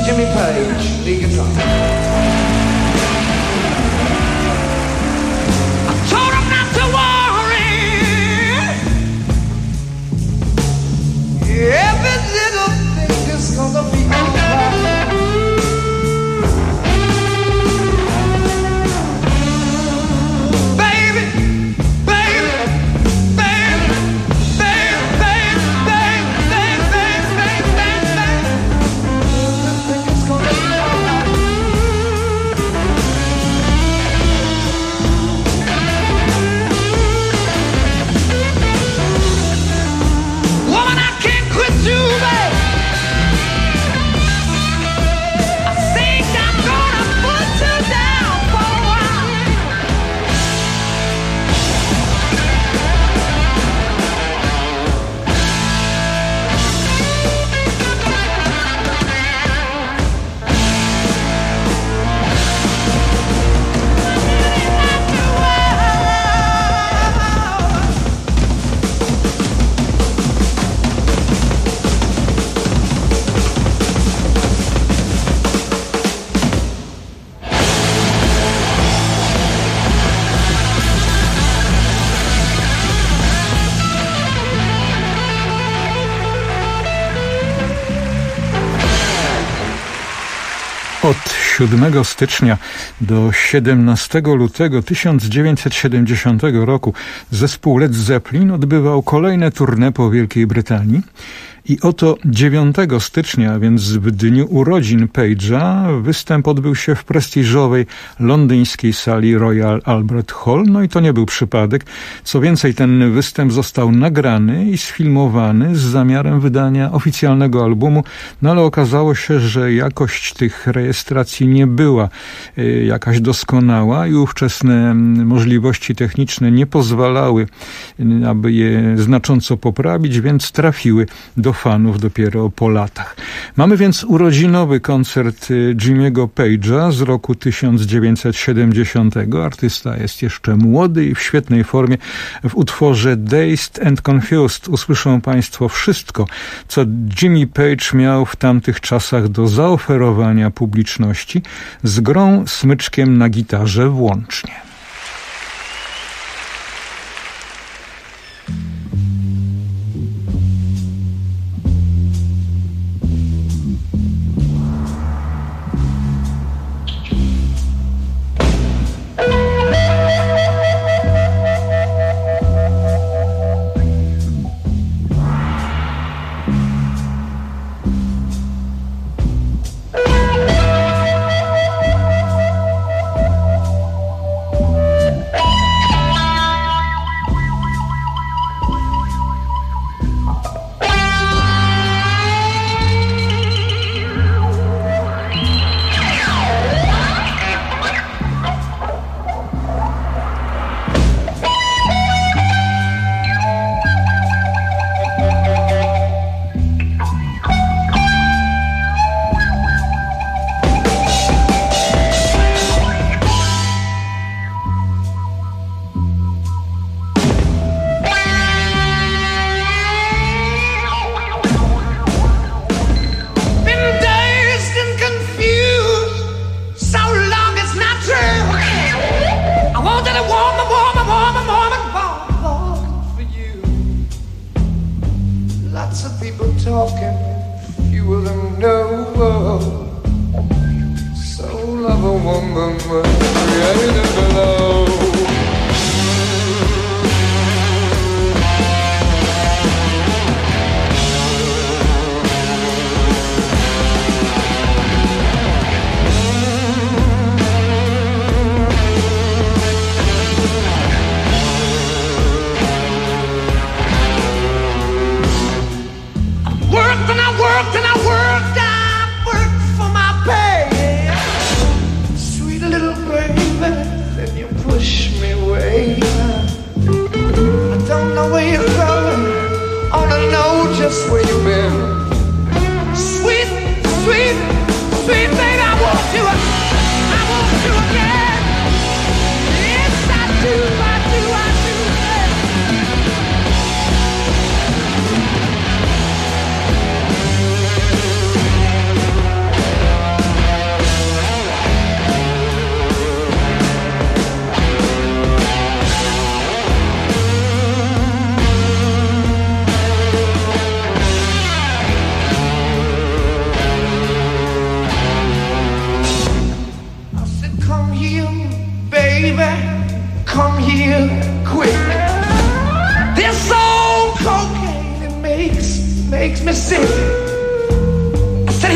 Jimmy Page, lead guitar. I told him not to worry. Every little thing is gonna be alright. Od 7 stycznia do 17 lutego 1970 roku zespół Led Zeppelin odbywał kolejne tournée po Wielkiej Brytanii. I oto 9 stycznia, więc w dniu urodzin Page'a, występ odbył się w prestiżowej londyńskiej sali Royal Albert Hall. No i to nie był przypadek. Co więcej, ten występ został nagrany i sfilmowany z zamiarem wydania oficjalnego albumu, no ale okazało się, że jakość tych rejestracji nie była jakaś doskonała i ówczesne możliwości techniczne nie pozwalały, aby je znacząco poprawić, więc trafiły do fanów dopiero po latach. Mamy więc urodzinowy koncert Jimmy'ego Page'a z roku 1970. Artysta jest jeszcze młody i w świetnej formie. W utworze Dazed and Confused usłyszą Państwo wszystko, co Jimmy Page miał w tamtych czasach do zaoferowania publiczności, z grą smyczkiem na gitarze włącznie.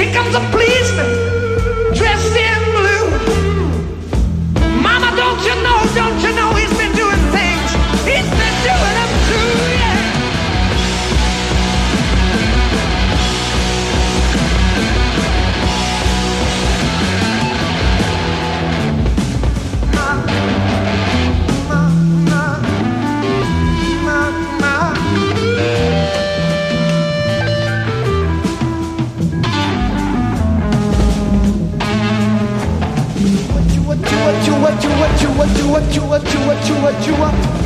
Here comes a policeman dressed in blue. Mama, don't you know he's been doing things. He's been doing them too, yeah. What you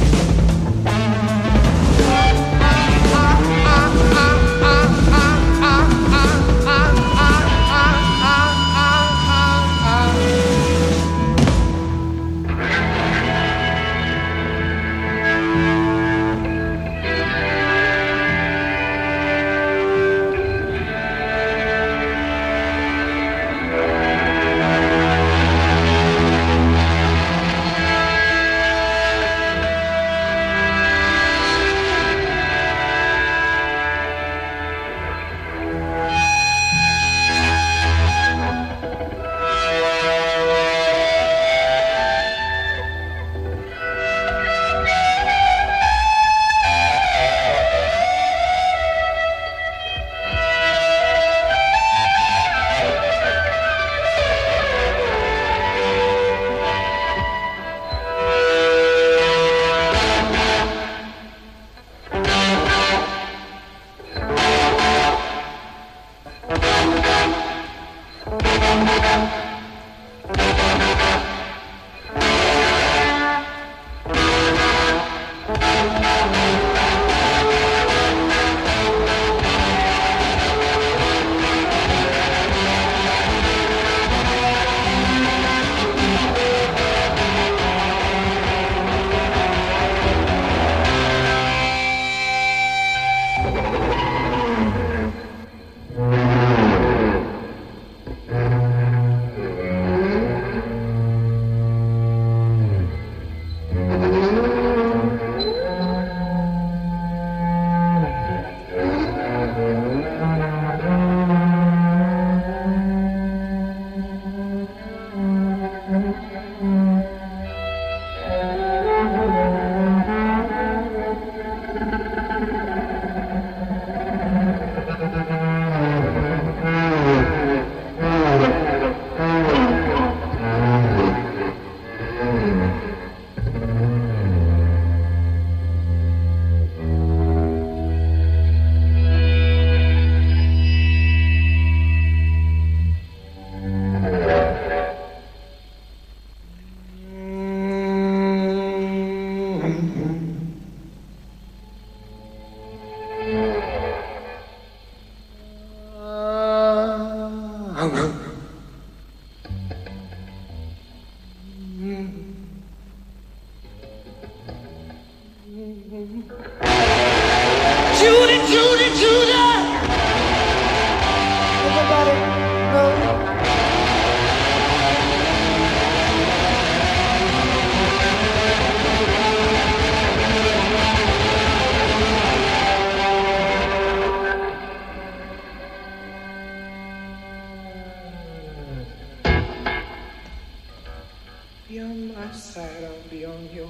Be on my side, I'll be on yours.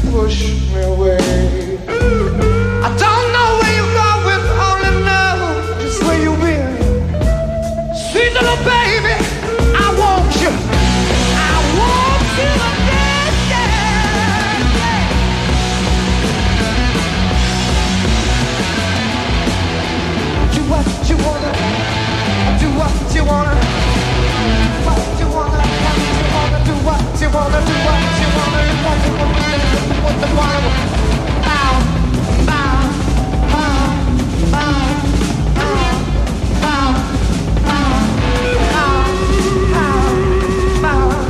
push me away. I don't know where you go with only know just where you been. Sweet little baby, I want you. I want you again, yeah, yeah. Do what you wanna, do what you wanna, what you wanna, do what you wanna, do what you wanna, do what you wanna, what you wanna. Bow, bow, bow, bow, bow, bow, bow, bow, bow.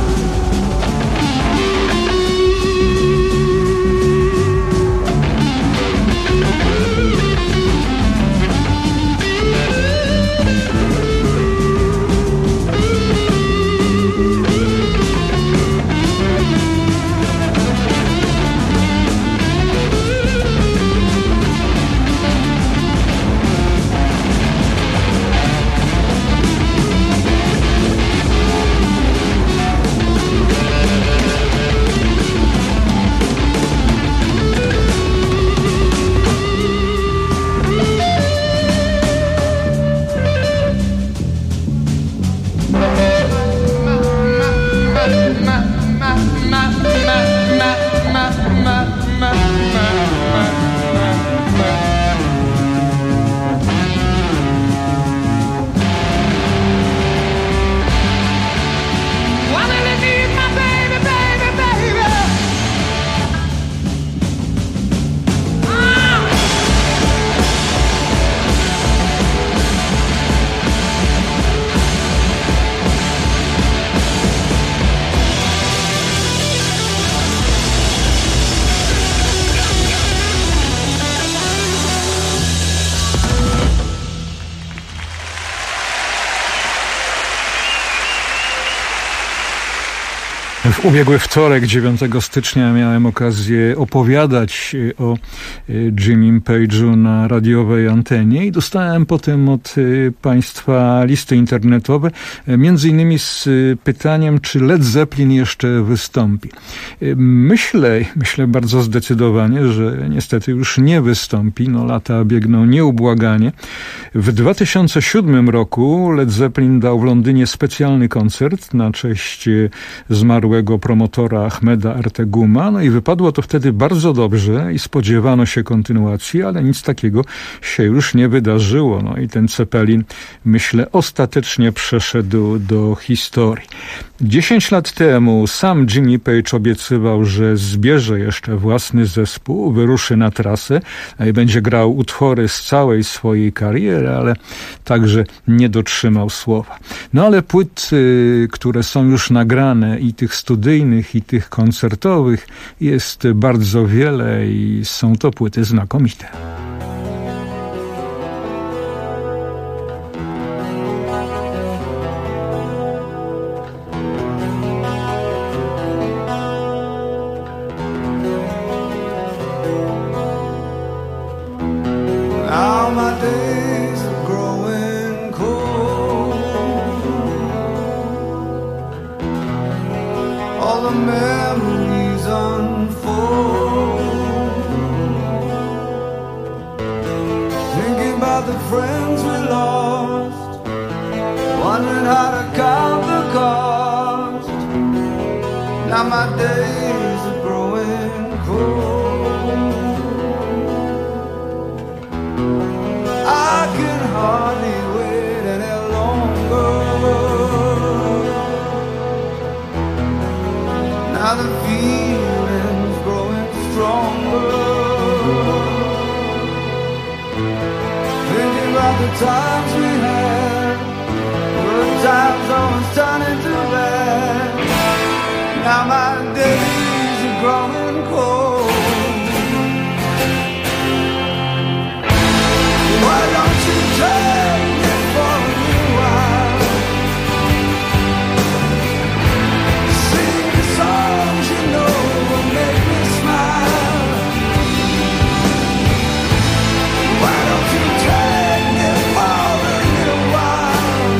W ubiegły wtorek, 9 stycznia, miałem okazję opowiadać o Jimmym Page'u na radiowej antenie i dostałem potem od Państwa listy internetowe, między innymi z pytaniem, czy Led Zeppelin jeszcze wystąpi. Myślę bardzo zdecydowanie, że niestety już nie wystąpi. No, lata biegną nieubłaganie. W 2007 roku Led Zeppelin dał w Londynie specjalny koncert na cześć zmarłego promotora Ahmeda Erteguma. No i wypadło to wtedy bardzo dobrze i spodziewano się kontynuacji, ale nic takiego się już nie wydarzyło. No i ten Zeppelin, myślę, ostatecznie przeszedł do historii. 10 lat temu sam Jimmy Page obiecywał, że zbierze jeszcze własny zespół, wyruszy na trasę i będzie grał utwory z całej swojej kariery, ale także nie dotrzymał słowa. No ale płyt, które są już nagrane, i tych studyjnych, i tych koncertowych, jest bardzo wiele i są to płyty znakomite. Now my days are growing cold. All the memories unfold. Thinking about the friends we lost, wondering how to count the cost. Now my days are growing cold. I can hardly wait any longer. Now the feeling's growing stronger. Thinking about the times we had, good times always turn into bad. Now my days are growing cold. Why don't you take me for a little while? Sing the songs you know will make me smile. Why don't you take me for a little while?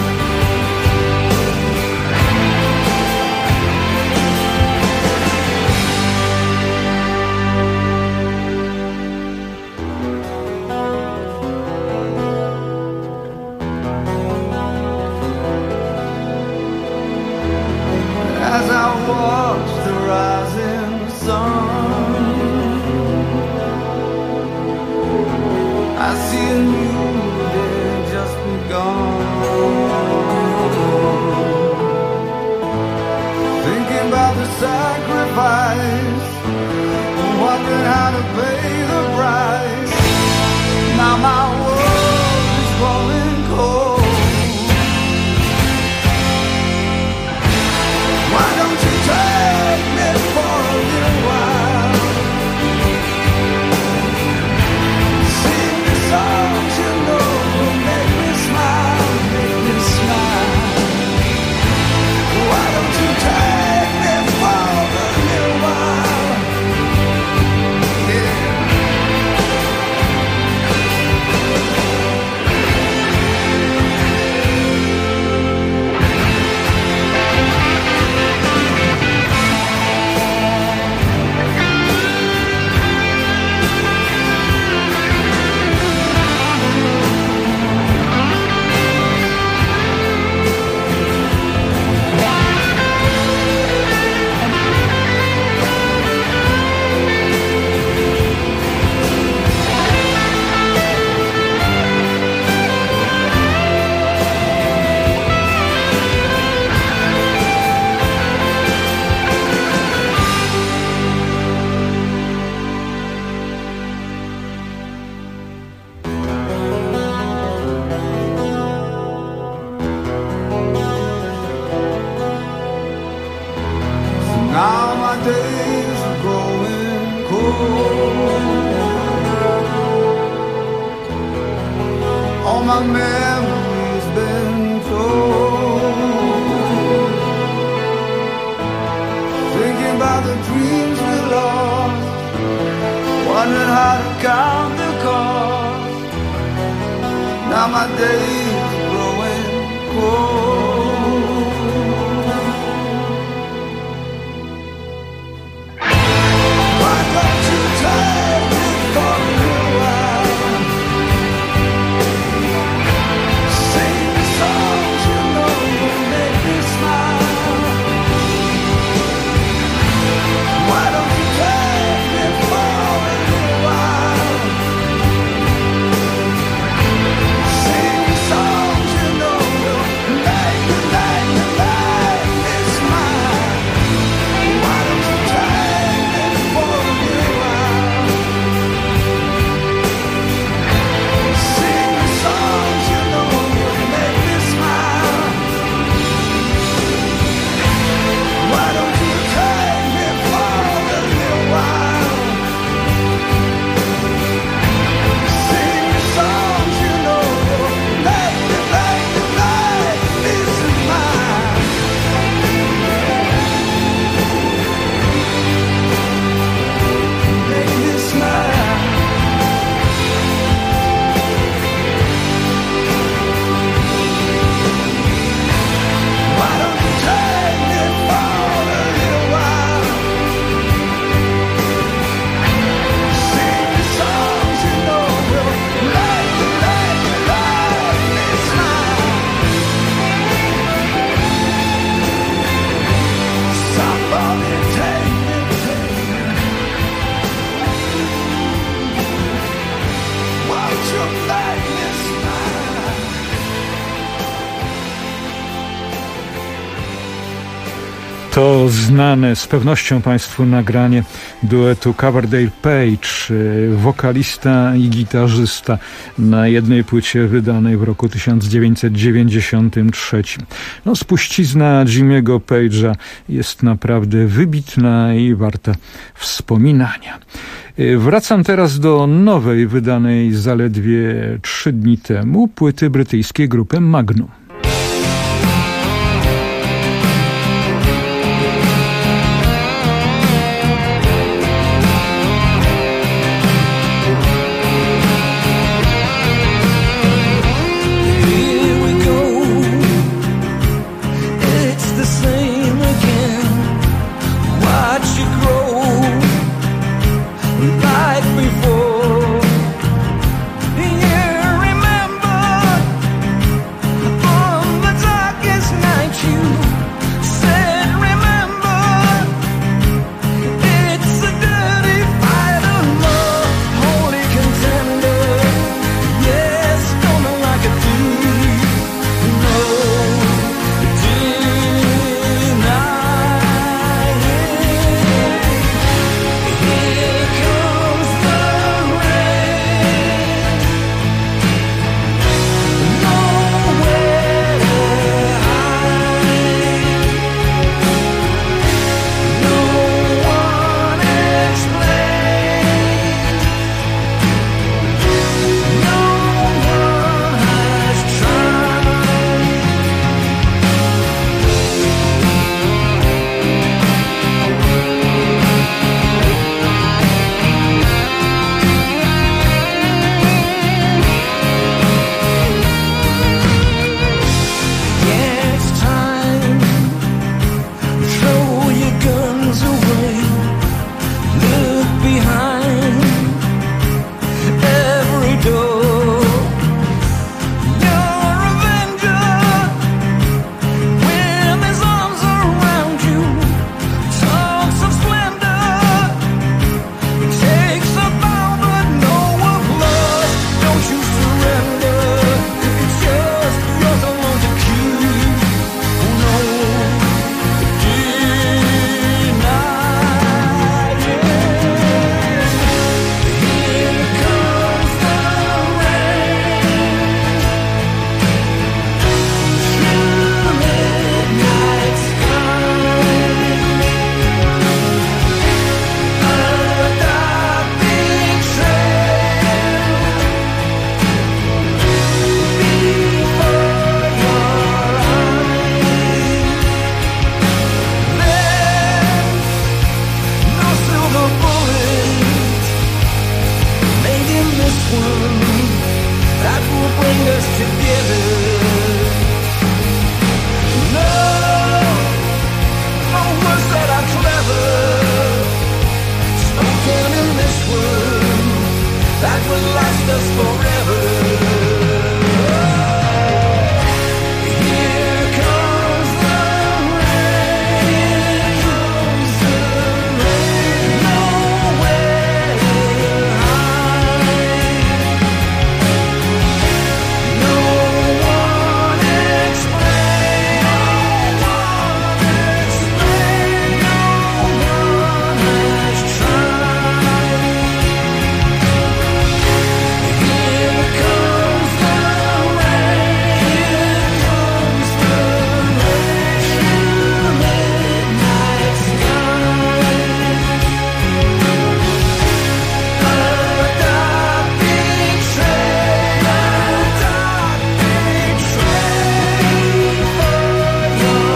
our memories been told. Thinking about the dreams we lost, wondering how to count the cost. Now my days are growing cold. Why don't you take me for a little while? Sing the songs you know will make me smile. Why don't you take me for a little while? Sing the songs you know will make me smile. Why don't you take me for a little while? Sing the songs you know will make me smile. Why don't you take me for a little while? Sing the songs you know will make me smile. Make me smile. Why don't you take me for a little while? Sing the songs you know will make me smile. Somebody take me. Won't you make me smile? To znane z pewnością Państwu nagranie duetu Coverdale Page, wokalista i gitarzysta na jednej płycie wydanej w roku 1993. No, spuścizna Jimmy'ego Page'a jest naprawdę wybitna i warta wspominania. Wracam teraz do nowej, wydanej zaledwie 3 dni temu, płyty brytyjskiej grupy Magnum. Here we go. It's the same again. Watch you grow like before. You remember on the darkest night you said, remember, it's a dirty fight of love, holy contender. Yes, coming like a thief. No, denying. Here comes the would last us forever. Here comes the rain, nowhere to hide. No one explain, no one has tried. Here comes the rain, comes the midnight sky. A dark big train, a dark big train for your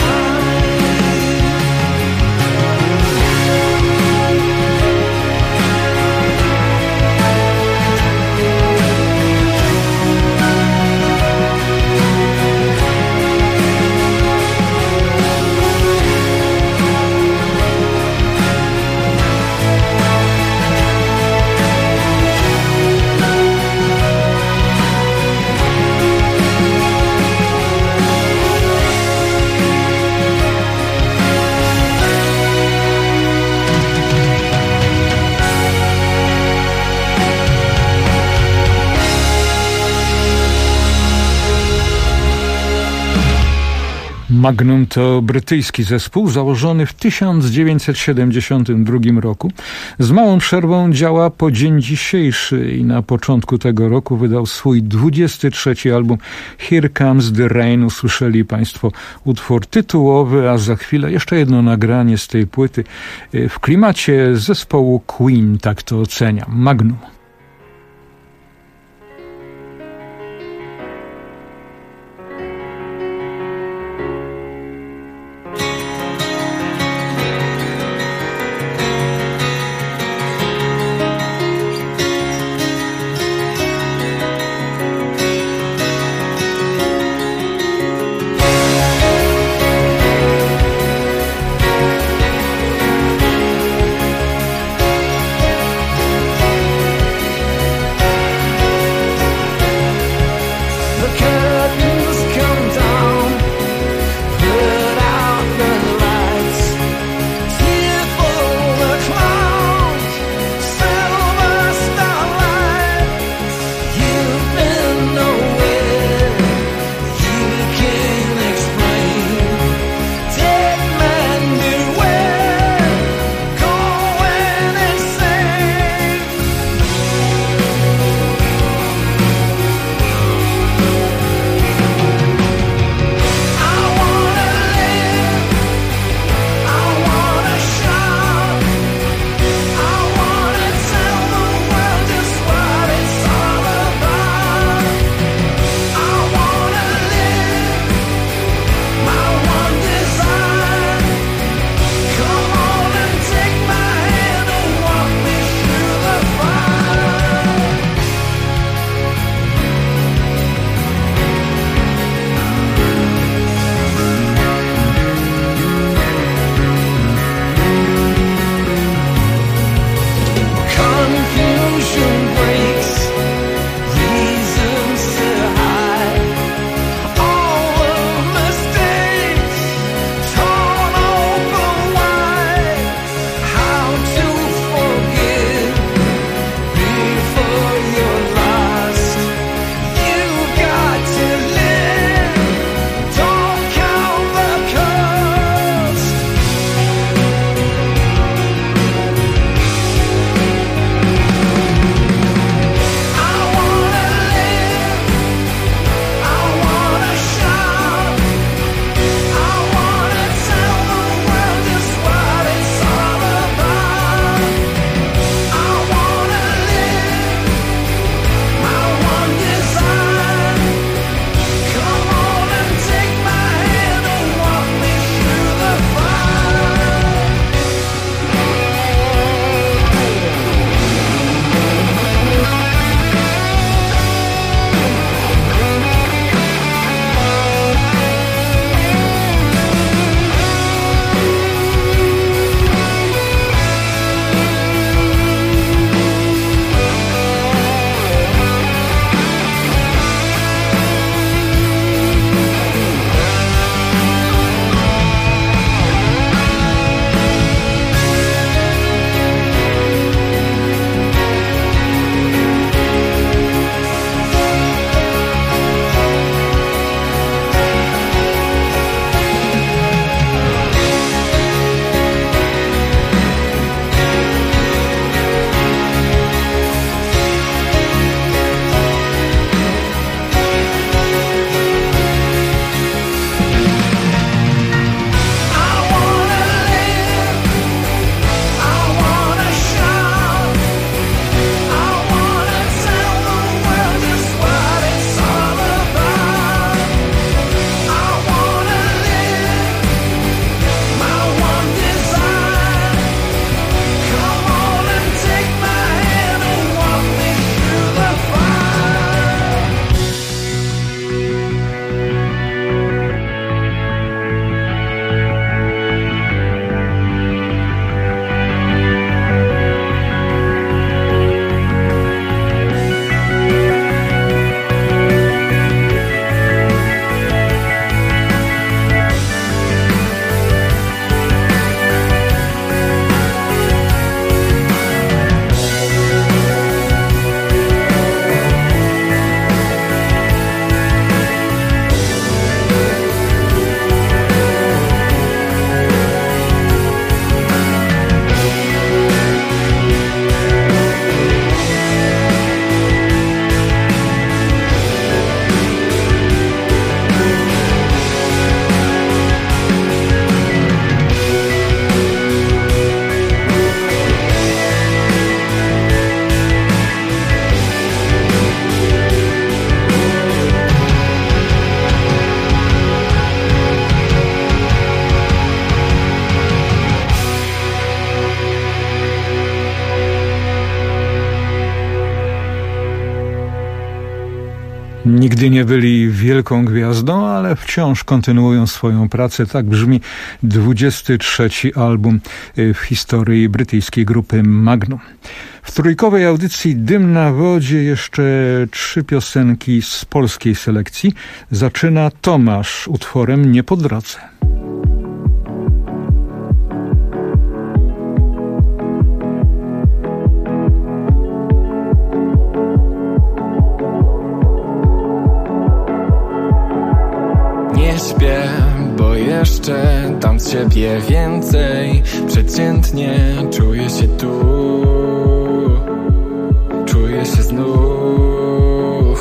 Magnum to brytyjski zespół założony w 1972 roku. Z małą przerwą działa po dzień dzisiejszy i na początku tego roku wydał swój 23. album Here Comes the Rain. Usłyszeli Państwo utwór tytułowy, a za chwilę jeszcze jedno nagranie z tej płyty w klimacie zespołu Queen, tak to oceniam. Magnum. Nigdy nie byli wielką gwiazdą, ale wciąż kontynuują swoją pracę. Tak brzmi 23. album w historii brytyjskiej grupy Magnum. W trójkowej audycji Dym na wodzie jeszcze 3 piosenki z polskiej selekcji. Zaczyna Tomasz utworem Nie po drodze. Nie śpię, bo jeszcze dam z siebie więcej. Przeciętnie czuję się tu, czuję się znów.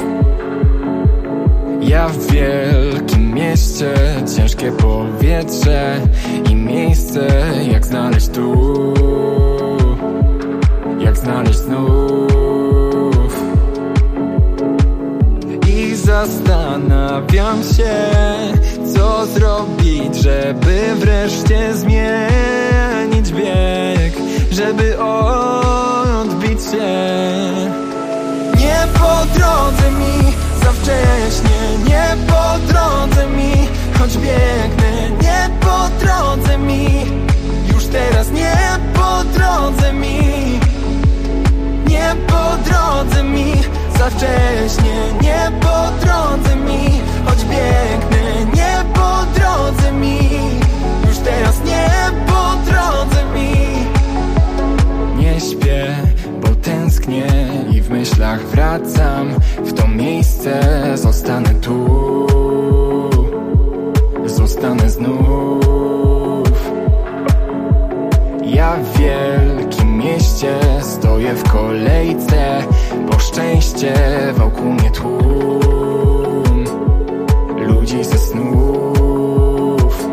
Ja w wielkim mieście, ciężkie powietrze i miejsce, jak znaleźć tu, jak znaleźć znów. I zastanawiam się, co zrobić, żeby wreszcie zmienić bieg, żeby odbić się. Nie po drodze mi za wcześnie, nie po drodze mi, choć biegnę. Nie po drodze mi, już teraz nie po drodze mi. Nie po drodze mi, za wcześnie, nie po drodze mi, choć biegnę. Nie po drodze mi, już teraz nie po drodze mi. Nie śpię, bo tęsknię i w myślach wracam w to miejsce. Zostanę tu, zostanę znów. Ja w wielkim mieście stoję w kolejce, po szczęście wokół mnie tłum ludzi ze snów.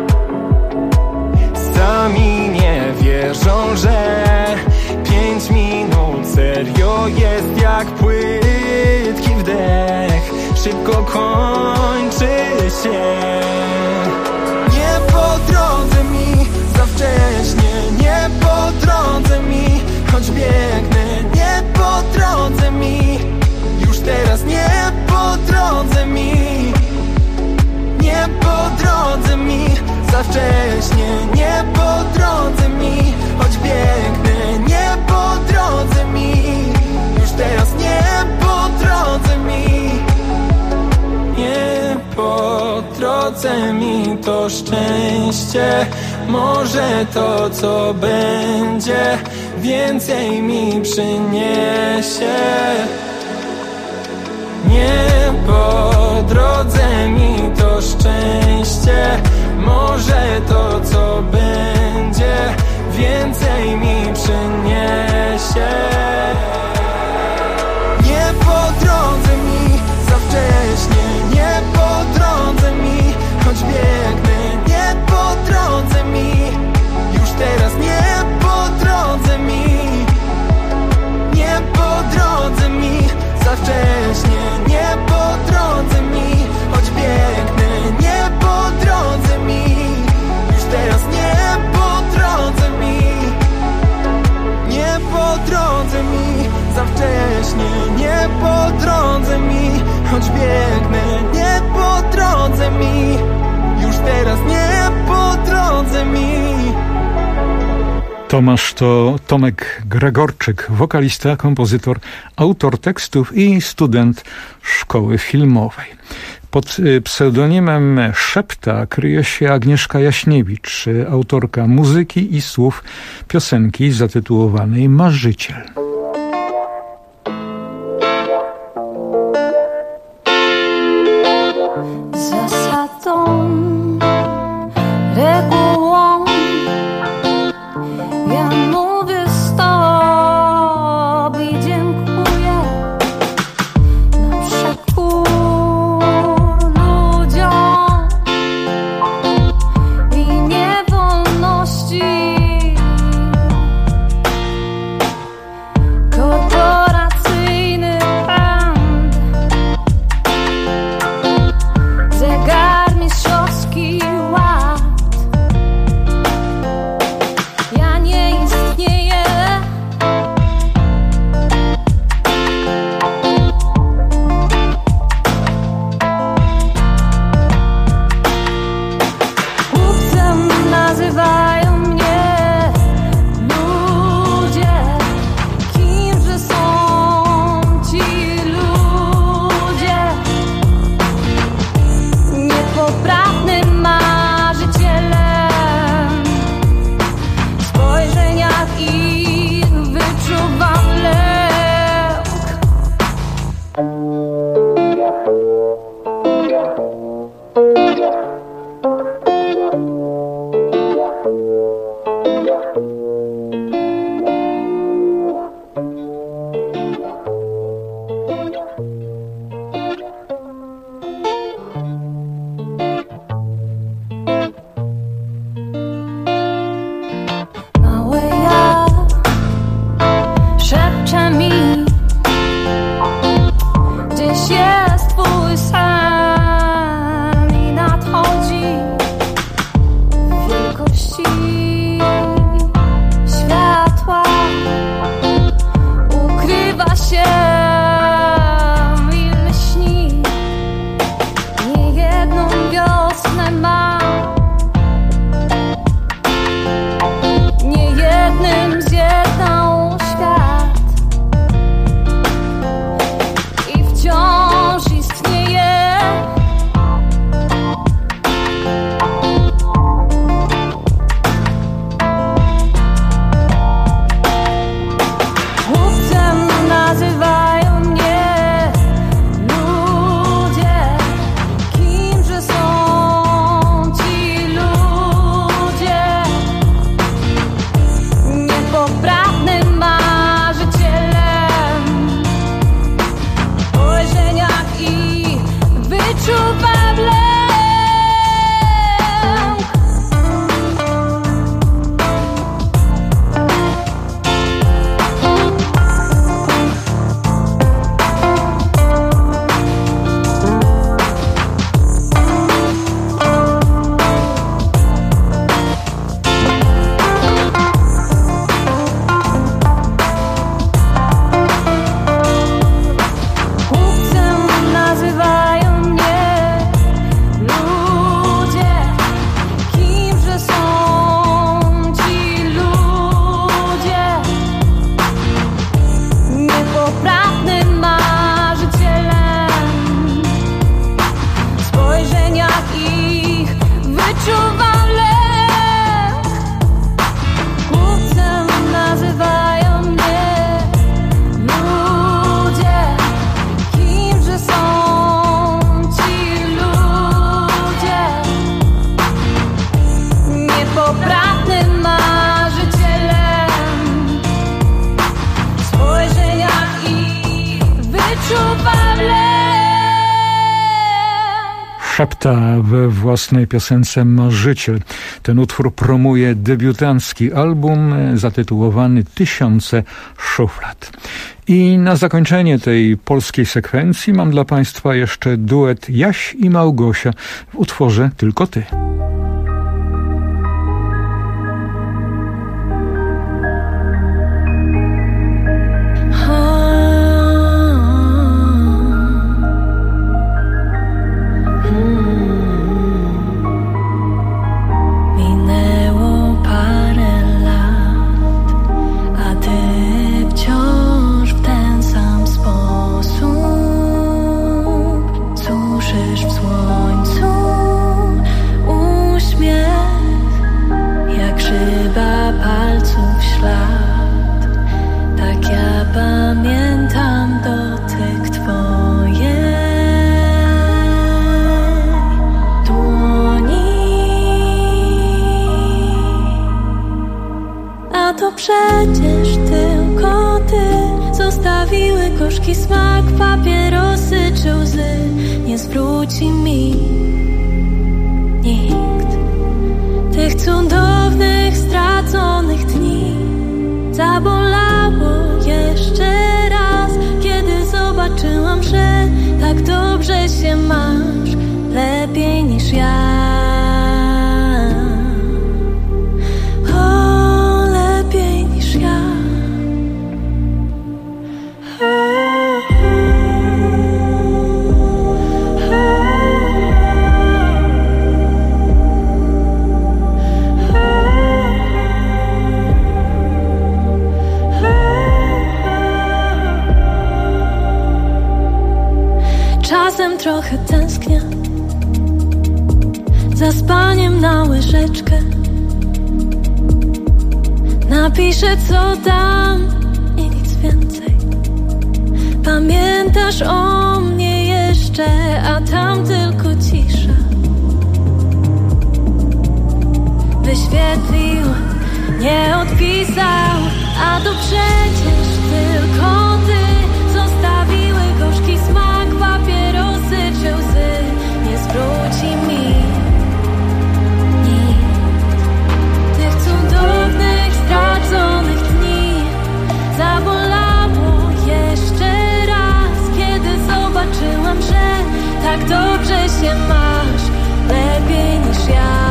Sami nie wierzą, że 5 minut serio jest jak płytki wdech, szybko kończy się. Nie po drodze mi za wcześnie, nie po drodze mi, choć biegnę. Nie po drodze mi, już teraz nie po drodze mi. Nie po drodze mi, za wcześnie, nie po drodze mi, choć biegnę. Nie po drodze mi, już teraz nie po drodze mi. Nie po drodze mi to szczęście, może to co będzie więcej mi przyniesie. Nie po drodze mi to szczęście, może to co będzie więcej mi przyniesie. Nie po drodze mi za wcześnie, nie po drodze mi, choć biegnę. Nie po drodze mi, już teraz nie po drodze mi. Nie po drodze mi, za wcześnie, nie po drodze mi, choć biegnę. Nie po drodze mi, już teraz nie po drodze mi. Nie po drodze mi, za wcześnie, nie po drodze mi, choć biegnę. Nie po drodze mi, już teraz nie po drodze mi. Tomasz to Tomek Gregorczyk, wokalista, kompozytor, autor tekstów i student szkoły filmowej. Pod pseudonimem Szepta kryje się Agnieszka Jaśniewicz, autorka muzyki i słów piosenki zatytułowanej Marzyciel. Zasadą, regułą, ja mówię stop i dziękuję. Na przekór ludziom i niewolności. Szepta we własnej piosence Marzyciel. Ten utwór promuje debiutancki album zatytułowany Tysiące szuflad. I na zakończenie tej polskiej sekwencji mam dla Państwa jeszcze duet Jaś i Małgosia w utworze Tylko ty. Przecież tylko ty zostawiły gorzki smak, papierosy czy łzy. Nie zwróci mi nikt tych cudownych, straconych dni. Zabolało jeszcze raz, kiedy zobaczyłam, że tak dobrze się masz, lepiej niż ja. Czasem trochę tęsknię za spaniem na łyżeczkę. Napiszę co tam i nic więcej. Pamiętam Pytasz o mnie jeszcze, a tam tylko cisza. Wyświetlił, nie odpisał, a to przecież tylko ty. Zostawiły gorzki smak, papierosy czy łzy. Nie zwróci mi nikt tych cudownych, straconych dni. Zabolało jeszcze raz, kiedy zobaczyłam, że tak dobrze się masz, lepiej niż ja.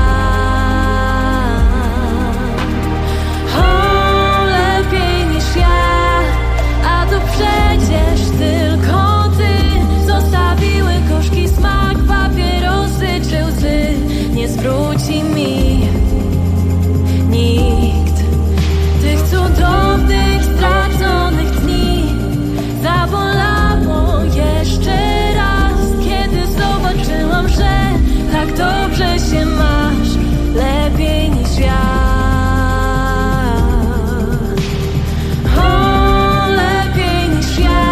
O, lepiej niż ja, a to przecież tylko ty. Zostawiły gorzki smak, papierosy czy łzy. Nie zwróci mi nikt tych cudownych, straconych dni. Zabolało jeszcze raz, kiedy zobaczyłam, że tak dobrze się masz, lepiej niż ja. O, lepiej niż ja.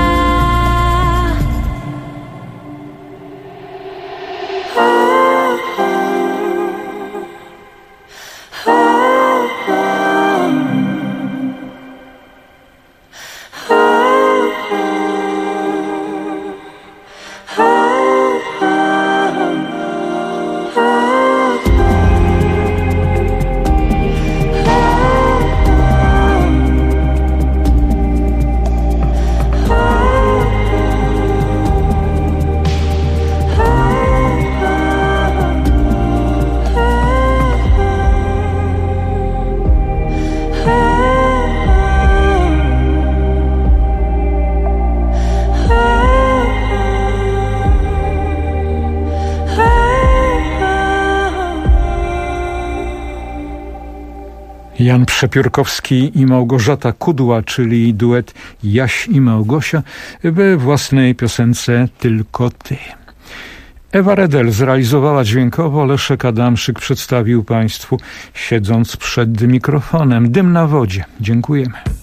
Jan Przepiórkowski i Małgorzata Kudła, czyli duet Jaś i Małgosia we własnej piosence Tylko ty. Ewa Redel zrealizowała dźwiękowo, Leszek Adamszyk przedstawił Państwu, siedząc przed mikrofonem. Dym na wodzie. Dziękujemy.